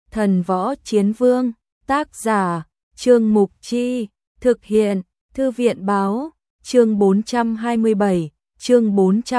Thần Võ Chiến Vương, tác giả, Trương Mục Chi, thực hiện, Thư viện Báo, chương 427, chương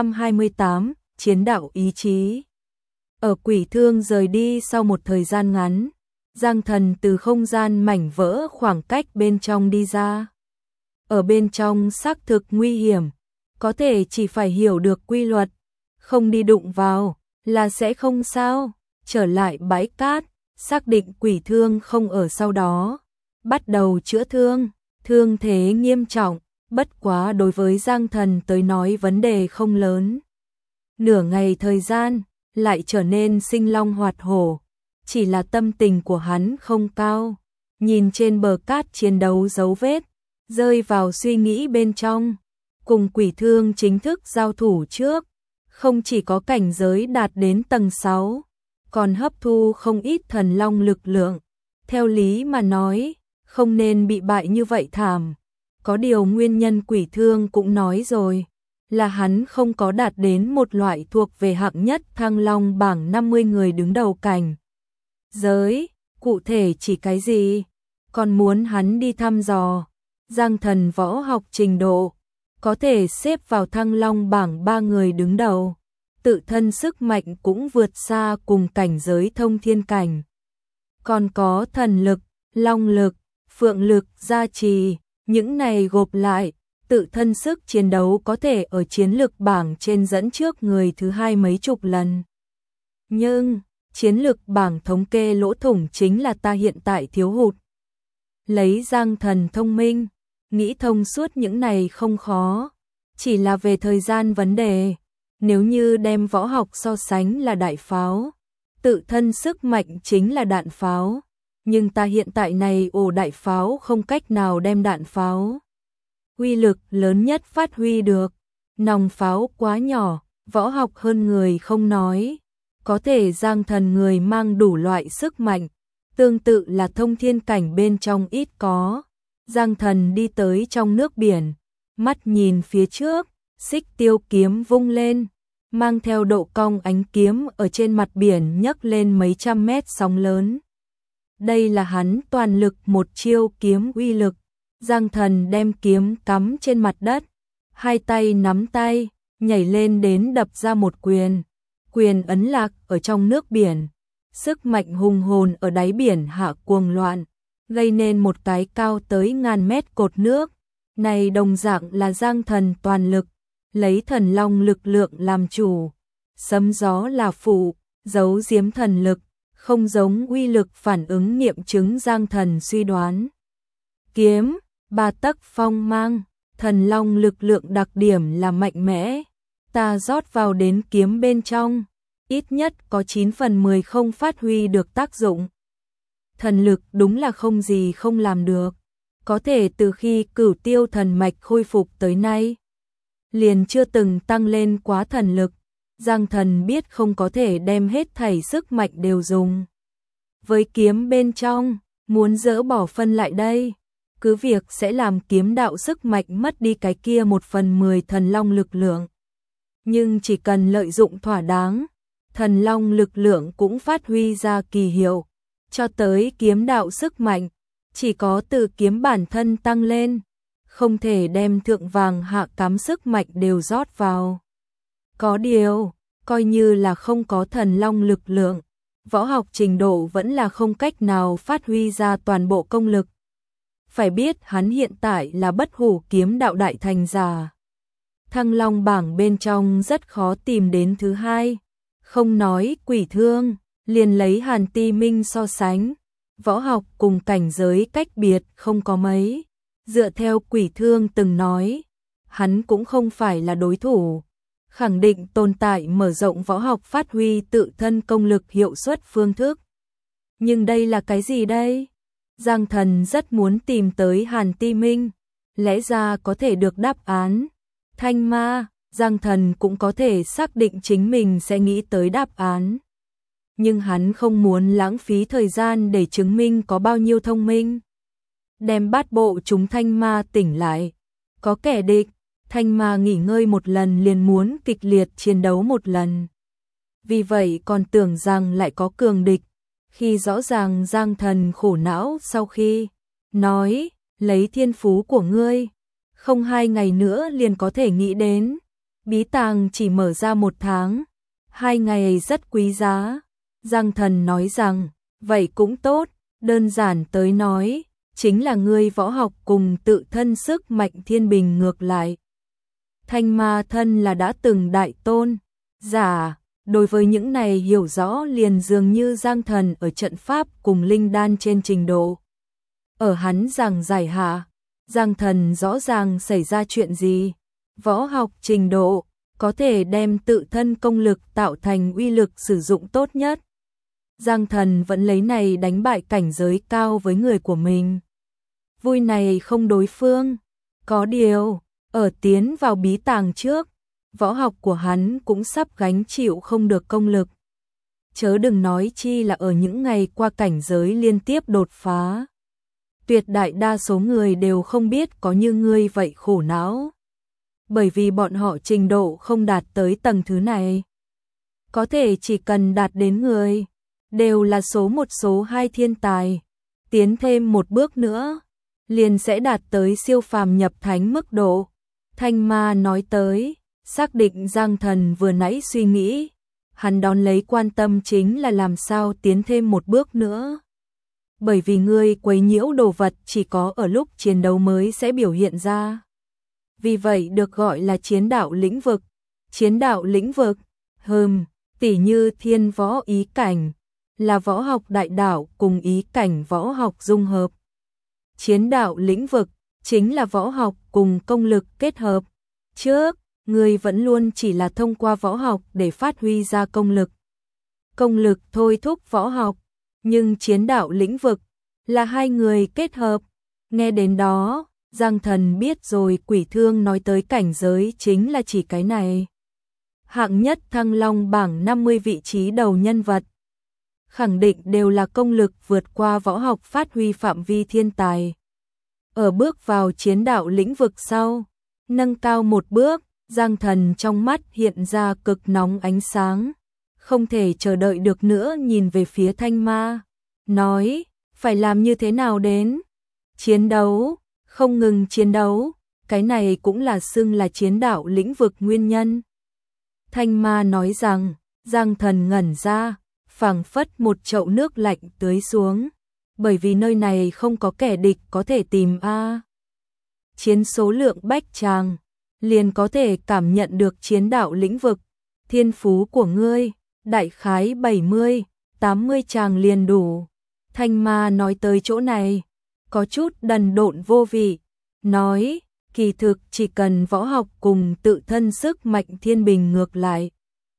428, Chiến đạo ý chí. Ở Quỷ Thương rời đi sau một thời gian ngắn, Giang Thần từ không gian mảnh vỡ khoảng cách bên trong đi ra. Ở bên trong xác thực nguy hiểm, có thể chỉ phải hiểu được quy luật, không đi đụng vào là sẽ không sao. Trở lại bãi cát, xác định Quỷ Thương không ở sau đó, bắt đầu chữa thương, thương thế nghiêm trọng, bất quá đối với Giang Thần tới nói vấn đề không lớn. Nửa ngày thời gian, lại trở nên sinh long hoạt hổ, chỉ là tâm tình của hắn không cao, nhìn trên bờ cát chiến đấu dấu vết, rơi vào suy nghĩ bên trong, cùng Quỷ Thương chính thức giao thủ trước, không chỉ có cảnh giới đạt đến tầng 6, còn hấp thu không ít thần long lực lượng. Theo lý mà nói, không nên bị bại như vậy thảm. Có điều nguyên nhân Quỷ Thương cũng nói rồi, là hắn không có đạt đến một loại thuộc về hạng nhất Thăng Long bảng 50 người đứng đầu cảnh giới, cụ thể chỉ cái gì, còn muốn hắn đi thăm dò. Giang Thần võ học trình độ, có thể xếp vào Thăng Long bảng 3 người đứng đầu. Tự thân sức mạnh cũng vượt xa cùng cảnh giới thông thiên cảnh. Còn có thần lực, long lực, phượng lực gia trì, những này gộp lại, tự thân sức chiến đấu có thể ở chiến lực bảng trên dẫn trước người thứ hai mấy chục lần. Nhưng, chiến lực bảng thống kê lỗ thủng chính là ta hiện tại thiếu hụt. Lấy Giang Thần thông minh, nghĩ thông suốt những này không khó, chỉ là về thời gian vấn đề. Nếu như đem võ học so sánh là đại pháo, tự thân sức mạnh chính là đạn pháo, nhưng ta hiện tại này ổ đại pháo không cách nào đem đạn pháo uy lực lớn nhất phát huy được. Nòng pháo quá nhỏ, võ học hơn người không nói, có thể Giang Thần người mang đủ loại sức mạnh, tương tự là thông thiên cảnh bên trong ít có. Giang Thần đi tới trong nước biển, mắt nhìn phía trước, xích tiêu kiếm vung lên, mang theo độ cong ánh kiếm ở trên mặt biển nhấc lên mấy trăm mét sóng lớn. Đây là hắn toàn lực một chiêu kiếm uy lực. Giang Thần đem kiếm cắm trên mặt đất, hai tay nắm tay, nhảy lên đến đập ra một quyền. Quyền ấn lạc ở trong nước biển, sức mạnh hùng hồn ở đáy biển hạ cuồng loạn, gây nên một cái cao tới ngàn mét cột nước. Này đồng dạng là Giang Thần toàn lực, lấy thần long lực lượng làm chủ, sấm gió là phụ, giấu giếm thần lực, không giống uy lực phản ứng nghiệm chứng Giang Thần suy đoán. Kiếm, 3 tấc phong mang, thần long lực lượng đặc điểm là mạnh mẽ, ta rót vào đến kiếm bên trong, ít nhất có 9 phần 10 không phát huy được tác dụng. Thần lực đúng là không gì không làm được, có thể từ khi Cửu Tiêu thần mạch khôi phục tới nay, liền chưa từng tăng lên quá thần lực. Giang Thần biết không có thể đem hết thảy sức mạnh đều dùng với kiếm bên trong, muốn dỡ bỏ phân lại đây, cứ việc sẽ làm kiếm đạo sức mạnh mất đi cái kia 1 phần 10 thần long lực lượng. Nhưng chỉ cần lợi dụng thỏa đáng, thần long lực lượng cũng phát huy ra kỳ hiệu, cho tới kiếm đạo sức mạnh, chỉ có từ kiếm bản thân tăng lên, không thể đem thượng vàng hạ cám sức mạnh đều rót vào. Có điều, coi như là không có thần long lực lượng, võ học trình độ vẫn là không cách nào phát huy ra toàn bộ công lực. Phải biết hắn hiện tại là bất hủ kiếm đạo đại thành giả. Thăng Long bảng bên trong rất khó tìm đến thứ hai, không nói Quỷ Thương, liền lấy Hàn Ti Minh so sánh, võ học cùng cảnh giới cách biệt không có mấy. Dựa theo Quỷ Thương từng nói, hắn cũng không phải là đối thủ, khẳng định tồn tại mở rộng võ học phát huy tự thân công lực hiệu suất phương thức. Nhưng đây là cái gì đây? Giang Thần rất muốn tìm tới Hàn Ti Minh, lẽ ra có thể được đáp án. Thanh ma, Giang Thần cũng có thể xác định chính mình sẽ nghĩ tới đáp án. Nhưng hắn không muốn lãng phí thời gian để chứng minh có bao nhiêu thông minh. Đem bát bộ chúng thanh ma tỉnh lại. Có kẻ địch, thanh ma nghỉ ngơi một lần liền muốn kịch liệt chiến đấu một lần. Vì vậy còn tưởng rằng lại có cường địch, khi rõ ràng Giang Thần khổ não sau khi nói, lấy thiên phú của ngươi, không 2 ngày nữa liền có thể nghĩ đến. Bí tàng chỉ mở ra 1 tháng, 2 ngày rất quý giá. Giang Thần nói rằng, vậy cũng tốt, đơn giản tới nói, chính là ngươi võ học cùng tự thân sức mạnh thiên bình ngược lại. Thanh ma thân là đã từng đại tôn giả, đối với những này hiểu rõ liền dường như Giang Thần ở trận pháp cùng linh đan trên trình độ. Ở hắn giảng giải hạ, Giang Thần rõ ràng xảy ra chuyện gì, võ học trình độ, có thể đem tự thân công lực tạo thành uy lực sử dụng tốt nhất. Giang Thần vẫn lấy này đánh bại cảnh giới cao với người của mình. Vui này không đối phương, có điều, ở tiến vào bí tàng trước, võ học của hắn cũng sắp gánh chịu không được công lực. Chớ đừng nói chi là ở những ngày qua cảnh giới liên tiếp đột phá. Tuyệt đại đa số người đều không biết có như ngươi vậy khổ não. Bởi vì bọn họ trình độ không đạt tới tầng thứ này. Có thể chỉ cần đạt đến người, đều là số 1 số 2 thiên tài. Tiến thêm một bước nữa, liền sẽ đạt tới siêu phàm nhập thánh mức độ. Thanh ma nói tới, xác định Giang Thần vừa nãy suy nghĩ. Hắn đón lấy quan tâm chính là làm sao tiến thêm một bước nữa. Bởi vì ngươi quấy nhiễu đồ vật chỉ có ở lúc chiến đấu mới sẽ biểu hiện ra. Vì vậy được gọi là chiến đạo lĩnh vực. Chiến đạo lĩnh vực, tỉ như thiên võ ý cảnh, là võ học đại đạo cùng ý cảnh võ học dung hợp. Chiến đạo lĩnh vực, chính là võ học cùng công lực kết hợp. Trước, người vẫn luôn chỉ là thông qua võ học để phát huy ra công lực. Công lực thôi thúc võ học, nhưng chiến đạo lĩnh vực là 2 người kết hợp. Nghe đến đó, Giang Thần biết rồi Quỷ Thương nói tới cảnh giới chính là chỉ cái này. Hạng nhất Thăng Long bảng 50 vị trí đầu nhân vật. Khẳng định đều là công lực vượt qua võ học phát huy phạm vi thiên tài. Ở bước vào chiến đạo lĩnh vực sau, nâng cao một bước, Giang Thần trong mắt hiện ra cực nóng ánh sáng. Không thể chờ đợi được nữa nhìn về phía Thanh ma. Nói, phải làm như thế nào đến? Chiến đấu, không ngừng chiến đấu, cái này cũng là xưng là chiến đạo lĩnh vực nguyên nhân. Thanh ma nói rằng, Giang Thần ngẩn ra, phảng phất một chậu nước lạnh tưới xuống, bởi vì nơi này không có kẻ địch có thể tìm chiến số lượng bách tràng, liền có thể cảm nhận được chiến đạo lĩnh vực. Thiên phú của ngươi, đại khái 70, 80 tràng liền đủ. Thanh ma nói tới chỗ này, có chút đần độn vô vị, nói, kỳ thực chỉ cần võ học cùng tự thân sức mạnh thiên bình ngược lại,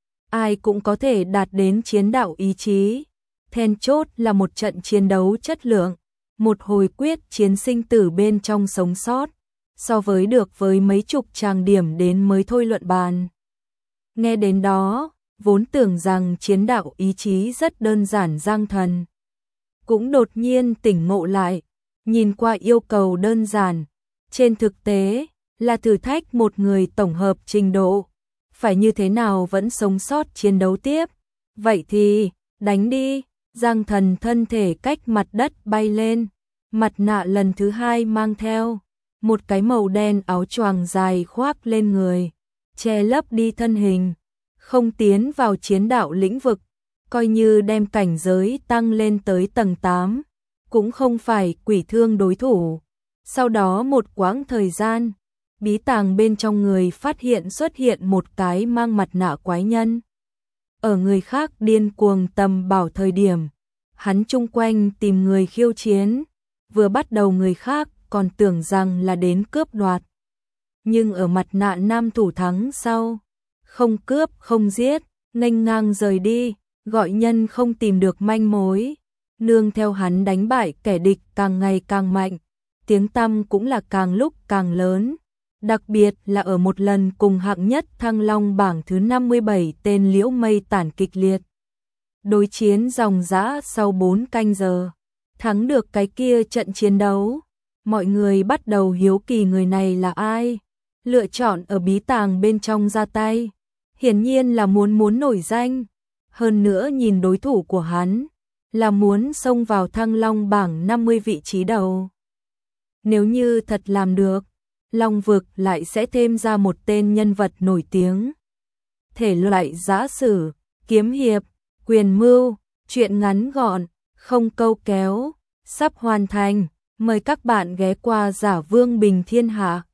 ai cũng có thể đạt đến chiến đạo ý chí. Then chốt là một trận chiến đấu chất lượng, một hồi quyết chiến sinh tử bên trong sống sót, so với được với mấy chục tràng điểm đến mới thôi luận bàn. Nghe đến đó, vốn tưởng rằng chiến đạo ý chí rất đơn giản, Giang Thần cũng đột nhiên tỉnh ngộ lại, nhìn qua yêu cầu đơn giản, trên thực tế là thử thách một người tổng hợp trình độ, phải như thế nào vẫn sống sót chiến đấu tiếp. Vậy thì, đánh đi. Giang Thần thân thể cách mặt đất bay lên, mặt nạ lần thứ 2 mang theo, một cái màu đen áo choàng dài khoác lên người, che lấp đi thân hình, không tiến vào chiến đạo lĩnh vực, coi như đem cảnh giới tăng lên tới tầng 8, cũng không phải Quỷ Thương đối thủ. Sau đó một quãng thời gian, bí tàng bên trong người phát hiện xuất hiện một cái mang mặt nạ quái nhân. Ở người khác điên cuồng tầm bảo thời điểm, hắn chung quanh tìm người khiêu chiến, vừa bắt đầu người khác còn tưởng rằng là đến cướp đoạt. Nhưng ở mặt nạ nam thủ thắng sau, không cướp không giết, nghênh ngang rời đi, gọi nhân không tìm được manh mối, nương theo hắn đánh bại kẻ địch càng ngày càng mạnh, tiếng tăm cũng là càng lúc càng lớn. Đặc biệt là ở một lần cùng hạng nhất Thăng Long bảng thứ 57 tên Liễu Mây Tản kịch liệt đối chiến ròng rã sau 4 canh giờ, thắng được cái kia trận chiến đấu. Mọi người bắt đầu hiếu kỳ người này là ai, lựa chọn ở bí tàng bên trong ra tay, hiển nhiên là muốn nổi danh. Hơn nữa nhìn đối thủ của hắn, là muốn xông vào Thăng Long bảng 50 vị trí đầu. Nếu như thật làm được, Long vực lại sẽ thêm ra một tên nhân vật nổi tiếng. Thể loại giã sử, kiếm hiệp, quyền mưu, truyện ngắn gọn, không câu kéo, sắp hoàn thành. Mời các bạn ghé qua Giả Vương Bình Thiên Hạ.